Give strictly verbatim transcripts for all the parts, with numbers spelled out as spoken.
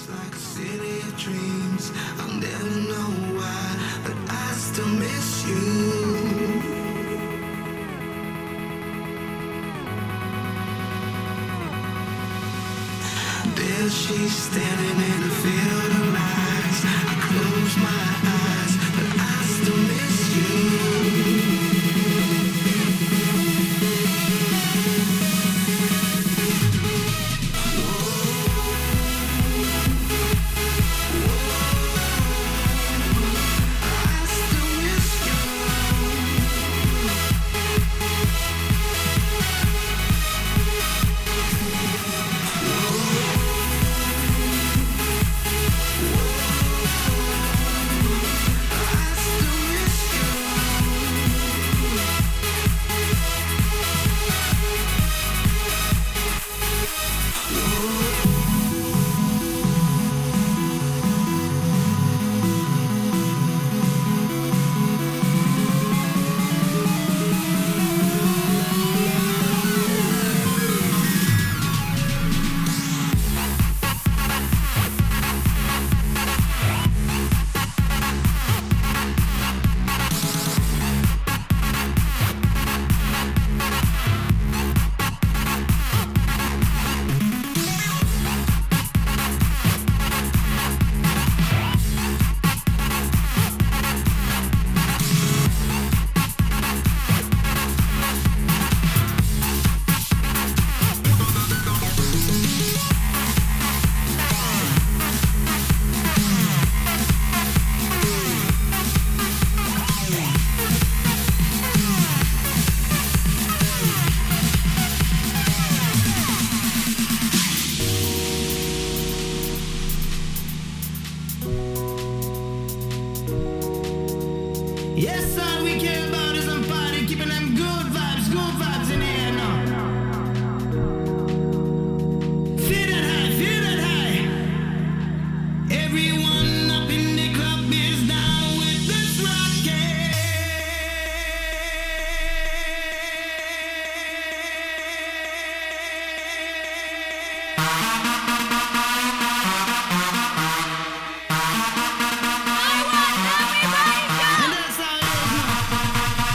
like a city of dreams. I'll never know why, but I still miss you. There she's standing in a field of lights. I close my eyes, but I still miss you. Yes, all we care about is some party, keeping them good vibes, good vibes in the air now. Feel that high, feel that high. Everyone up in the club is down with this rocket. And that's how it is now.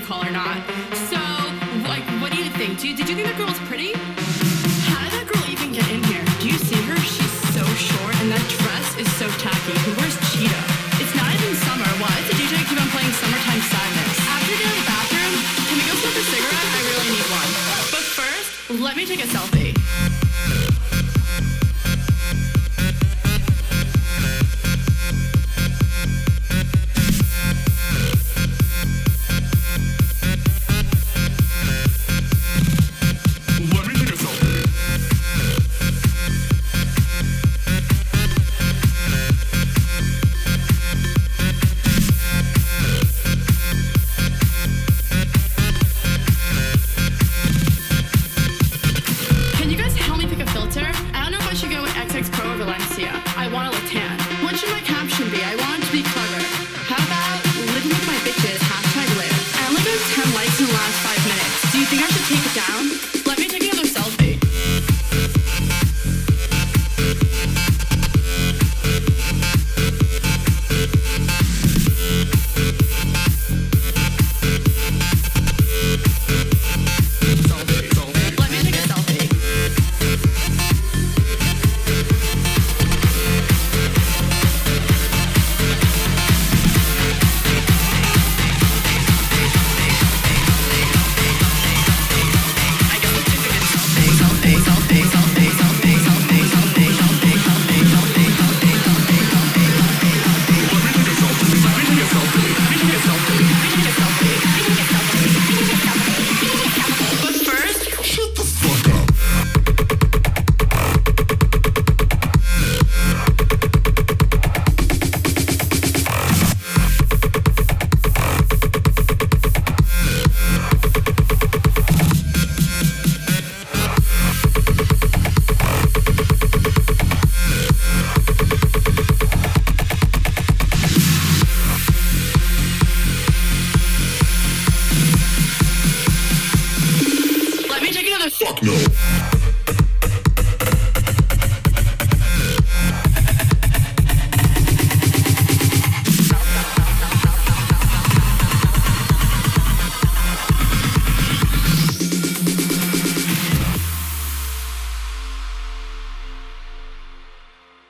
call or not. So, like, what do you think? Do you, did you think that girl was pretty? How did that girl even get in here? Do you see her? She's so short, and that dress is so tacky. Who wears cheetah? It's not even summer. Why does the D J keep on playing Summertime Sadness? After we get out of the bathroom, can we go smoke a cigarette? I really need one. But first, let me take a selfie. Fuck no.